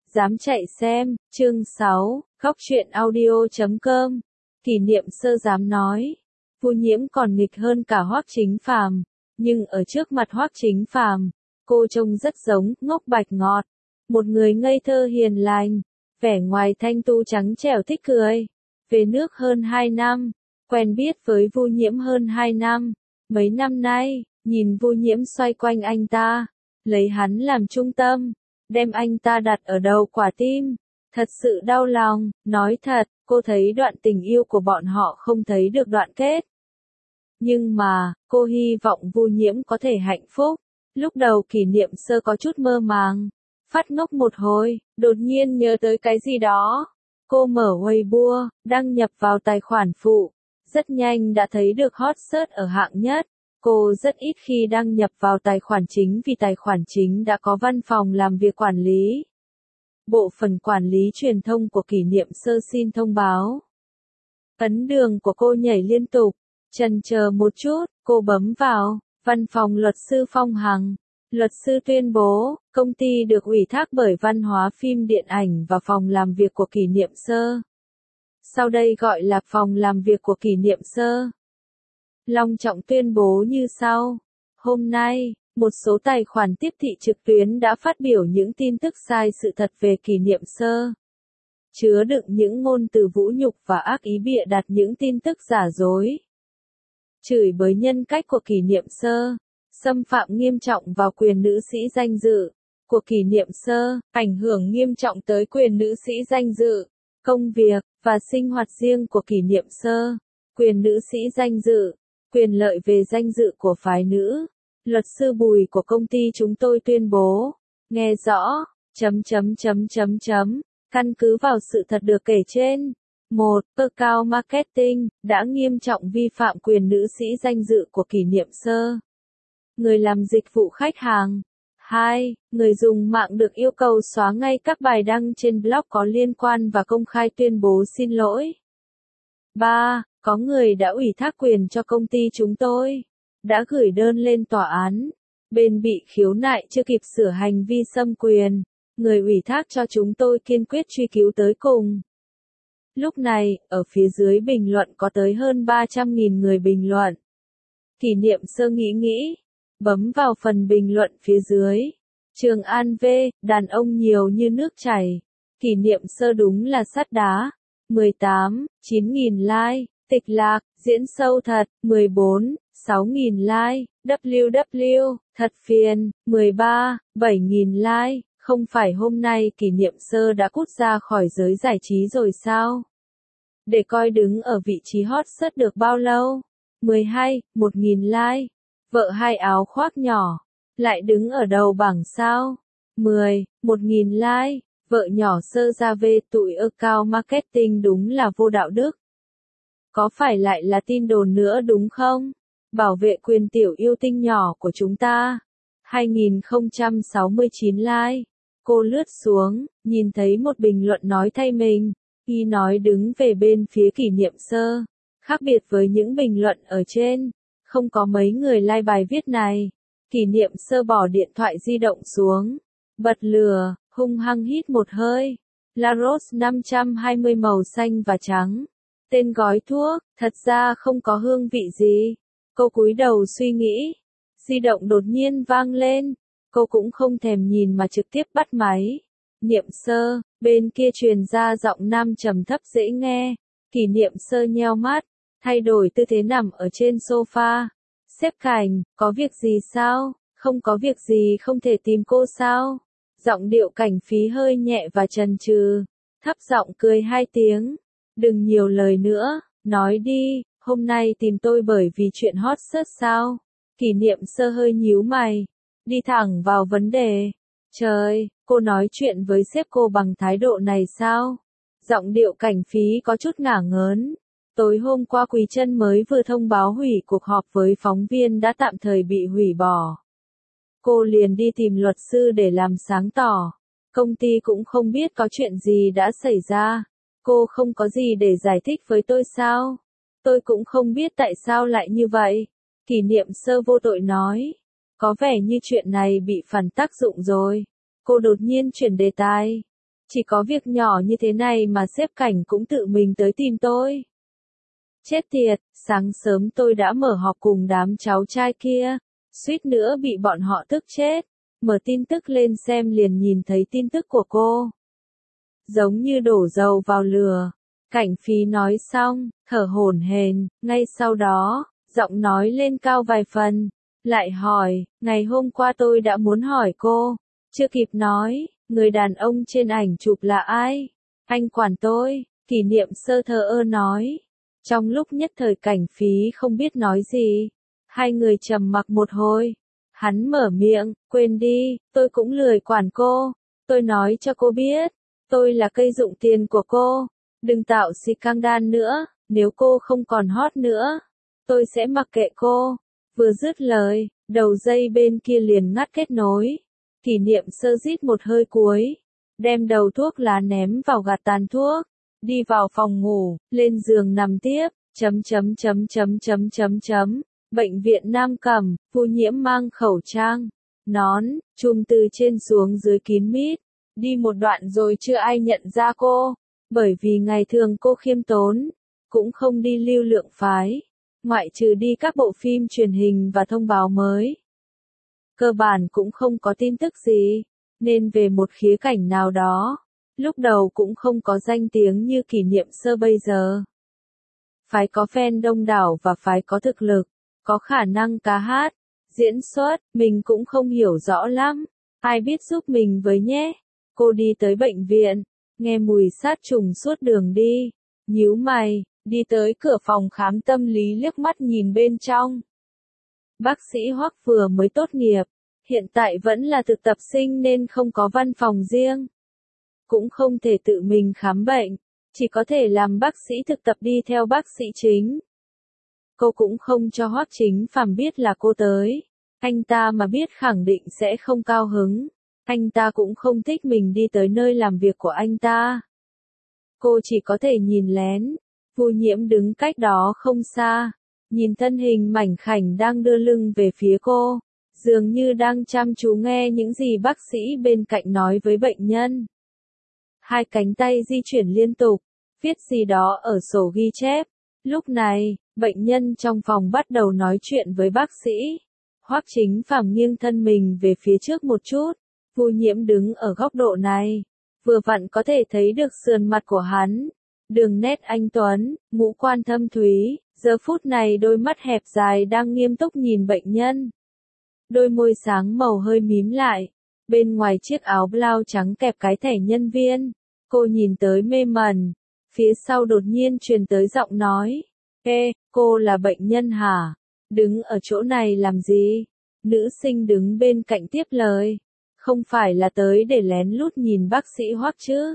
Dám chạy xem, chương 6, góc truyện audio.com. Kỷ niệm sơ dám nói, Vu Nhiễm còn nghịch hơn cả Hoắc Chính Phàm, nhưng ở trước mặt Hoắc Chính Phàm, cô trông rất giống ngốc bạch ngọt, một người ngây thơ hiền lành, vẻ ngoài thanh tu trắng trẻo thích cười. Về nước hơn 2 năm, quen biết với Vu Nhiễm hơn 2 năm, mấy năm nay, nhìn Vu Nhiễm xoay quanh anh ta, lấy hắn làm trung tâm, đem anh ta đặt ở đầu quả tim. Thật sự đau lòng, nói thật, cô thấy đoạn tình yêu của bọn họ không thấy được đoạn kết. Nhưng mà, cô hy vọng Vu Nhiễm có thể hạnh phúc. Lúc đầu Kỷ Niệm Sơ có chút mơ màng, phát ngốc một hồi, đột nhiên nhớ tới cái gì đó. Cô mở Weibo, đăng nhập vào tài khoản phụ, rất nhanh đã thấy được hot search ở hạng nhất. Cô rất ít khi đăng nhập vào tài khoản chính vì tài khoản chính đã có văn phòng làm việc quản lý. Bộ phận quản lý truyền thông của Kỷ Niệm Sơ xin thông báo. Ấn đường của cô nhảy liên tục, chần chờ một chút, cô bấm vào, văn phòng luật sư Phong Hằng. Luật sư tuyên bố, công ty được ủy thác bởi Văn hóa phim điện ảnh và phòng làm việc của Kỷ Niệm Sơ. Sau đây gọi là phòng làm việc của Kỷ Niệm Sơ. Long trọng tuyên bố như sau. Hôm nay, một số tài khoản tiếp thị trực tuyến đã phát biểu những tin tức sai sự thật về Kỷ Niệm Sơ, chứa đựng những ngôn từ vũ nhục và ác ý bịa đặt những tin tức giả dối, chửi bới nhân cách của Kỷ Niệm Sơ, xâm phạm nghiêm trọng vào quyền nữ sĩ danh dự của Kỷ Niệm Sơ, ảnh hưởng nghiêm trọng tới quyền nữ sĩ danh dự, công việc và sinh hoạt riêng của Kỷ Niệm Sơ, quyền nữ sĩ danh dự, quyền lợi về danh dự của phái nữ. Luật sư Bùi của công ty chúng tôi tuyên bố, nghe rõ, căn cứ vào sự thật được kể trên. 1. Cao Marketing đã nghiêm trọng vi phạm quyền nữ sĩ danh dự của Kỷ Niệm Sơ, người làm dịch vụ khách hàng. 2. Người dùng mạng được yêu cầu xóa ngay các bài đăng trên blog có liên quan và công khai tuyên bố xin lỗi. 3. Có người đã ủy thác quyền cho công ty chúng tôi, đã gửi đơn lên tòa án. Bên bị khiếu nại chưa kịp sửa hành vi xâm quyền, người ủy thác cho chúng tôi kiên quyết truy cứu tới cùng. Lúc này, ở phía dưới bình luận có tới hơn 300.000 người bình luận. Kỷ Niệm Sơ nghĩ, bấm vào phần bình luận phía dưới. Trường An V, đàn ông nhiều như nước chảy. Kỷ Niệm Sơ đúng là sắt đá. 18, 9.000 like. Tịch Lạc, diễn sâu thật. 14, 6.000 like. WW, thật phiền. 13, 7.000 like. Không phải hôm nay Kỷ Niệm Sơ đã cút ra khỏi giới giải trí rồi sao? Để coi đứng ở vị trí hot search được bao lâu? 12, 1.000 like. Vợ hai áo khoác nhỏ, lại đứng ở đầu bảng sao? 10, 1.000 like. Vợ nhỏ Sơ ra về tụi cao marketing đúng là vô đạo đức. Có phải lại là tin đồn nữa đúng không? Bảo vệ quyền tiểu yêu tinh nhỏ của chúng ta. 2069 like. Cô lướt xuống, nhìn thấy một bình luận nói thay mình. Y nói đứng về bên phía Kỷ Niệm Sơ. Khác biệt với những bình luận ở trên, không có mấy người like bài viết này. Kỷ Niệm Sơ bỏ điện thoại di động xuống, bật lửa, hung hăng hít một hơi. La Rose 520 màu xanh và trắng. Tên gói thuốc, thật ra không có hương vị gì. Cô cúi đầu suy nghĩ. Di động đột nhiên vang lên. Cô cũng không thèm nhìn mà trực tiếp bắt máy. Niệm Sơ, bên kia truyền ra giọng nam trầm thấp dễ nghe. Kỷ Niệm Sơ nheo mắt, thay đổi tư thế nằm ở trên sofa. Xếp Cảnh, có việc gì sao? Không có việc gì không thể tìm cô sao? Giọng điệu Cảnh Phí hơi nhẹ và chần chừ, thấp giọng cười 2 tiếng. Đừng nhiều lời nữa, nói đi, hôm nay tìm tôi bởi vì chuyện hot search sao? Kỷ Niệm Sơ hơi nhíu mày, đi thẳng vào vấn đề. Trời, cô nói chuyện với sếp cô bằng thái độ này sao? Giọng điệu Cảnh Phí có chút ngả ngớn. Tối hôm qua Quý Trân mới vừa thông báo hủy cuộc họp với phóng viên đã tạm thời bị hủy bỏ. Cô liền đi tìm luật sư để làm sáng tỏ. Công ty cũng không biết có chuyện gì đã xảy ra. Cô không có gì để giải thích với tôi sao? Tôi cũng không biết tại sao lại như vậy. Kỷ Niệm Sơ vô tội nói. Có vẻ như chuyện này bị phản tác dụng rồi. Cô đột nhiên chuyển đề tài. Chỉ có việc nhỏ như thế này mà sếp Cảnh cũng tự mình tới tìm tôi. Chết tiệt, sáng sớm tôi đã mở họp cùng đám cháu trai kia, suýt nữa bị bọn họ tức chết. Mở tin tức lên xem liền nhìn thấy tin tức của cô. Giống như đổ dầu vào lửa. Cảnh Phí nói xong, thở hổn hển, ngay sau đó, giọng nói lên cao vài phần, lại hỏi, ngày hôm qua tôi đã muốn hỏi cô, chưa kịp nói, người đàn ông trên ảnh chụp là ai? Anh quản tôi, Kỷ Niệm Sơ thờ ơ nói. Trong lúc nhất thời Cảnh Phí không biết nói gì, hai người trầm mặc một hồi. Hắn mở miệng, quên đi, tôi cũng lười quản cô, tôi nói cho cô biết, tôi là cây dụng tiền của cô, đừng tạo scandal nữa, nếu cô không còn hot nữa, tôi sẽ mặc kệ cô. Vừa dứt lời, đầu dây bên kia liền ngắt kết nối. Kỷ Niệm Sơ rít một hơi cuối, đem đầu thuốc lá ném vào gạt tàn thuốc, đi vào phòng ngủ, lên giường nằm tiếp, Bệnh viện Nam Cẩm, Vu Nhiễm mang khẩu trang, nón, chùm từ trên xuống dưới kín mít, đi một đoạn rồi chưa ai nhận ra cô, bởi vì ngày thường cô khiêm tốn, cũng không đi lưu lượng phái, ngoại trừ đi các bộ phim truyền hình và thông báo mới. Cơ bản cũng không có tin tức gì, nên về một khía cảnh nào đó, lúc đầu cũng không có danh tiếng như Kỷ Niệm Sơ bây giờ. Phải có fan đông đảo và phải có thực lực, có khả năng ca hát, diễn xuất, mình cũng không hiểu rõ lắm, ai biết giúp mình với nhé. Cô đi tới bệnh viện, nghe mùi sát trùng suốt đường đi, nhíu mày, đi tới cửa phòng khám tâm lý liếc mắt nhìn bên trong. Bác sĩ Hoắc vừa mới tốt nghiệp, hiện tại vẫn là thực tập sinh nên không có văn phòng riêng. Cũng không thể tự mình khám bệnh, chỉ có thể làm bác sĩ thực tập đi theo bác sĩ chính. Cô cũng không cho Hoắc Chính Phàm biết là cô tới. Anh ta mà biết khẳng định sẽ không cao hứng. Anh ta cũng không thích mình đi tới nơi làm việc của anh ta. Cô chỉ có thể nhìn lén. Vu Nhiễm đứng cách đó không xa. Nhìn thân hình mảnh khảnh đang đưa lưng về phía cô. Dường như đang chăm chú nghe những gì bác sĩ bên cạnh nói với bệnh nhân. Hai cánh tay di chuyển liên tục. Viết gì đó ở sổ ghi chép. Lúc này, bệnh nhân trong phòng bắt đầu nói chuyện với bác sĩ. Hoắc Chính Phàm nghiêng thân mình về phía trước một chút. Vu Nhiễm đứng ở góc độ này, vừa vặn có thể thấy được sườn mặt của hắn. Đường nét anh tuấn, ngũ quan thâm thúy, giờ phút này đôi mắt hẹp dài đang nghiêm túc nhìn bệnh nhân. Đôi môi sáng màu hơi mím lại, bên ngoài chiếc áo blau trắng kẹp cái thẻ nhân viên. Cô nhìn tới mê mẩn, phía sau đột nhiên truyền tới giọng nói. Ê, cô là bệnh nhân hả? Đứng ở chỗ này làm gì? Nữ sinh đứng bên cạnh tiếp lời. Không phải là tới để lén lút nhìn bác sĩ Hoắc chứ?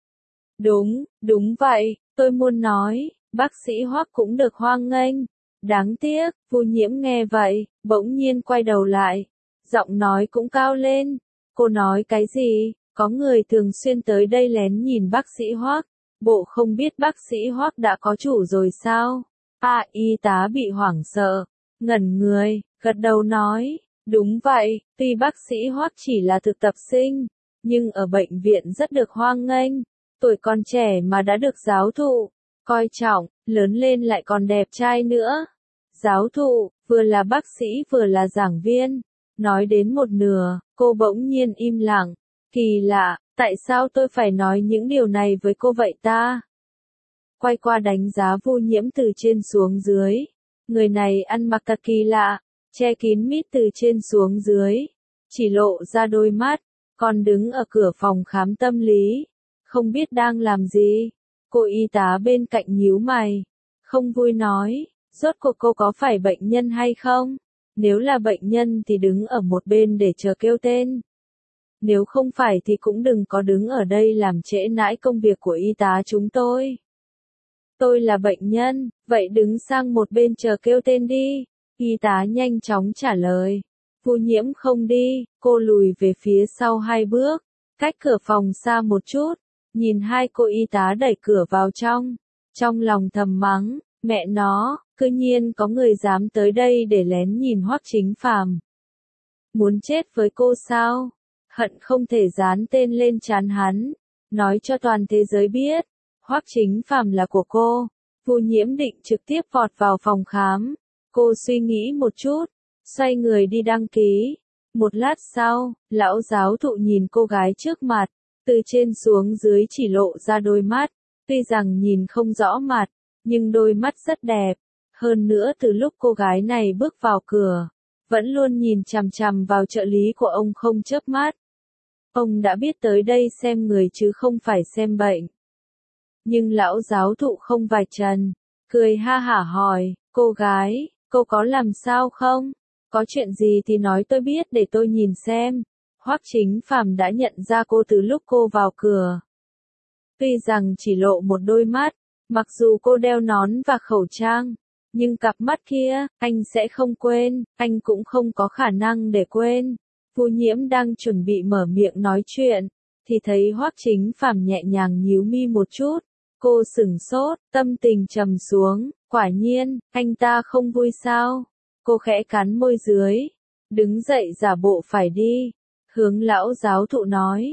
Đúng vậy, tôi muốn nói, bác sĩ Hoắc cũng được hoan nghênh. Đáng tiếc, Vu Nhiễm nghe vậy, bỗng nhiên quay đầu lại. Giọng nói cũng cao lên. Cô nói cái gì? Có người thường xuyên tới đây lén nhìn bác sĩ Hoắc. Bộ không biết bác sĩ Hoắc đã có chủ rồi sao? Y tá bị hoảng sợ, ngẩn người, gật đầu nói, đúng vậy, tuy bác sĩ Hoắc chỉ là thực tập sinh, nhưng ở bệnh viện rất được hoan nghênh, tuổi còn trẻ mà đã được giáo thụ coi trọng, lớn lên lại còn đẹp trai nữa. Giáo thụ, vừa là bác sĩ vừa là giảng viên. Nói đến một nửa, cô bỗng nhiên im lặng. Kỳ lạ, tại sao tôi phải nói những điều này với cô vậy ta? Quay qua đánh giá Vu Nhiễm từ trên xuống dưới. Người này ăn mặc thật kỳ lạ, che kín mít từ trên xuống dưới, chỉ lộ ra đôi mắt, còn đứng ở cửa phòng khám tâm lý, không biết đang làm gì. Cô y tá bên cạnh nhíu mày, không vui nói, rốt cuộc cô có phải bệnh nhân hay không? Nếu là bệnh nhân thì đứng ở một bên để chờ kêu tên. Nếu không phải thì cũng đừng có đứng ở đây làm trễ nải công việc của y tá chúng tôi. Tôi là bệnh nhân, vậy đứng sang một bên chờ kêu tên đi. Y tá nhanh chóng trả lời. Vu Nhiễm không đi, cô lùi về phía sau 2 bước, cách cửa phòng xa một chút, nhìn hai cô y tá đẩy cửa vào trong. Trong lòng thầm mắng, mẹ nó, cư nhiên có người dám tới đây để lén nhìn Hoắc Chính Phàm. Muốn chết với cô sao? Hận không thể dán tên lên trán hắn. nói cho toàn thế giới biết, Hoắc Chính Phàm là của cô. Vu Nhiễm định trực tiếp vọt vào phòng khám. Cô suy nghĩ một chút, xoay người đi đăng ký. Một lát sau, lão giáo thụ nhìn cô gái trước mặt, từ trên xuống dưới chỉ lộ ra đôi mắt, tuy rằng nhìn không rõ mặt, nhưng đôi mắt rất đẹp. Hơn nữa từ lúc cô gái này bước vào cửa, vẫn luôn nhìn chằm chằm vào trợ lý của ông không chớp mắt. Ông đã biết tới đây xem người chứ không phải xem bệnh. Nhưng lão giáo thụ không vạch trần, cười ha hả hỏi, cô gái, cô có làm sao không? Có chuyện gì thì nói tôi biết để tôi nhìn xem. Hoắc Chính Phàm đã nhận ra cô từ lúc cô vào cửa. Tuy rằng chỉ lộ một đôi mắt, mặc dù cô đeo nón và khẩu trang, nhưng cặp mắt kia, anh sẽ không quên, anh cũng không có khả năng để quên. Vu Nhiễm đang chuẩn bị mở miệng nói chuyện, thì thấy Hoắc Chính Phàm nhẹ nhàng nhíu mi một chút. Cô sửng sốt, tâm tình trầm xuống, quả nhiên, anh ta không vui sao? Cô khẽ cắn môi dưới, đứng dậy giả bộ phải đi, hướng lão giáo thụ nói.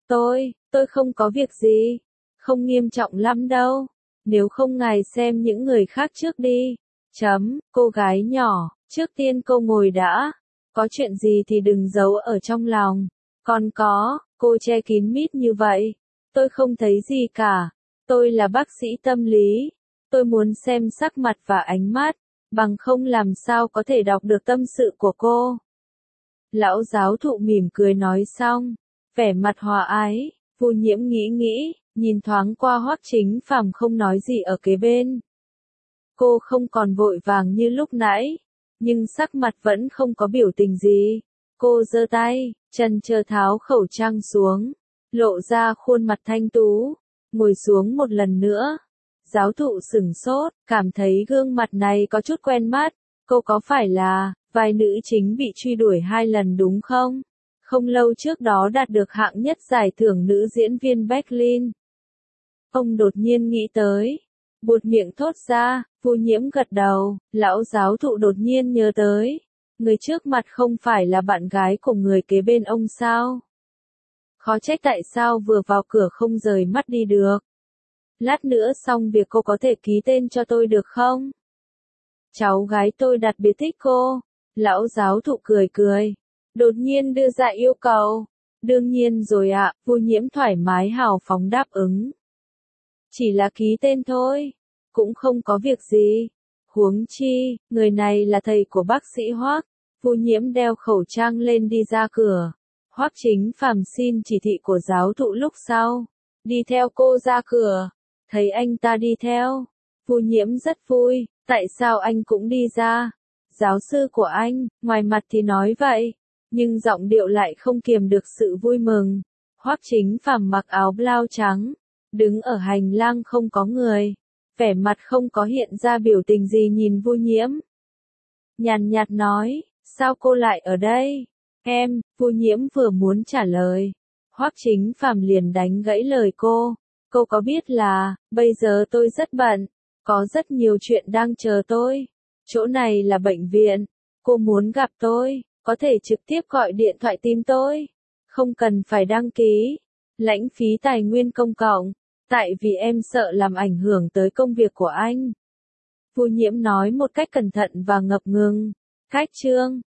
Tôi không có việc gì, không nghiêm trọng lắm đâu, nếu không ngài xem những người khác trước đi. Cô gái nhỏ, trước tiên cô ngồi đã, có chuyện gì thì đừng giấu ở trong lòng. Còn có, cô che kín mít như vậy, tôi không thấy gì cả. Tôi là bác sĩ tâm lý, tôi muốn xem sắc mặt và ánh mắt, bằng không làm sao có thể đọc được tâm sự của cô. Lão giáo thụ mỉm cười nói xong, vẻ mặt hòa ái. Vu Nhiễm nghĩ, nhìn thoáng qua Hoắc Chính Phàm không nói gì ở kế bên. Cô không còn vội vàng như lúc nãy, nhưng sắc mặt vẫn không có biểu tình gì. Cô giơ tay, chần chờ tháo khẩu trang xuống, lộ ra khuôn mặt thanh tú, ngồi xuống một lần nữa. Giáo thụ sửng sốt, cảm thấy gương mặt này có chút quen mắt. Cô có phải là vai nữ chính bị truy đuổi 2 lần đúng không? Không lâu trước đó đạt được hạng nhất giải thưởng nữ diễn viên Berlin. Ông đột nhiên nghĩ tới, buột miệng thốt ra. Vu Nhiễm gật đầu. Lão giáo thụ đột nhiên nhớ tới, người trước mặt không phải là bạn gái của người kế bên ông sao? Khó trách tại sao vừa vào cửa không rời mắt đi được. Lát nữa xong việc cô có thể ký tên cho tôi được không? Cháu gái tôi đặc biệt thích cô. Lão giáo thụ cười, đột nhiên đưa ra yêu cầu. Đương nhiên rồi ạ, Vu Nhiễm thoải mái hào phóng đáp ứng. Chỉ là ký tên thôi, cũng không có việc gì. Huống chi, người này là thầy của bác sĩ Hoắc. Vu Nhiễm đeo khẩu trang lên đi ra cửa. Hoắc Chính Phàm xin chỉ thị của giáo thụ lúc sau, đi theo cô ra cửa. Thấy anh ta đi theo, Vu Nhiễm rất vui, tại sao anh cũng đi ra? Giáo sư của anh, ngoài mặt thì nói vậy, nhưng giọng điệu lại không kiềm được sự vui mừng. Hoắc Chính Phàm mặc áo blau trắng, đứng ở hành lang không có người, vẻ mặt không có hiện ra biểu tình gì nhìn Vu Nhiễm. Nhàn nhạt nói, sao cô lại ở đây? Vu Nhiễm vừa muốn trả lời, Hoắc Chính Phàm liền đánh gãy lời cô. Cô có biết là, bây giờ tôi rất bận, có rất nhiều chuyện đang chờ tôi. Chỗ này là bệnh viện, cô muốn gặp tôi, có thể trực tiếp gọi điện thoại tìm tôi. Không cần phải đăng ký, lãnh phí tài nguyên công cộng, tại vì em sợ làm ảnh hưởng tới công việc của anh. Vu Nhiễm nói một cách cẩn thận và ngập ngừng. Khách trương,